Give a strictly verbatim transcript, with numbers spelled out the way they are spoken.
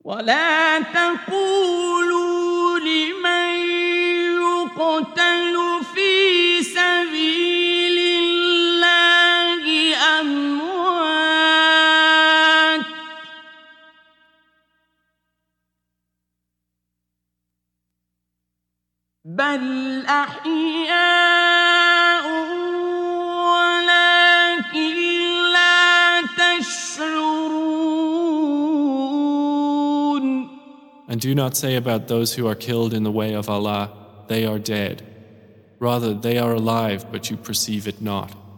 ولا تقولوا لمن يقتل في سبيل الله أموات بل أحياء ولكن لا تشعرون. And do not say about those who are killed in the way of Allah, they are dead. Rather, they are alive, but you perceive it not.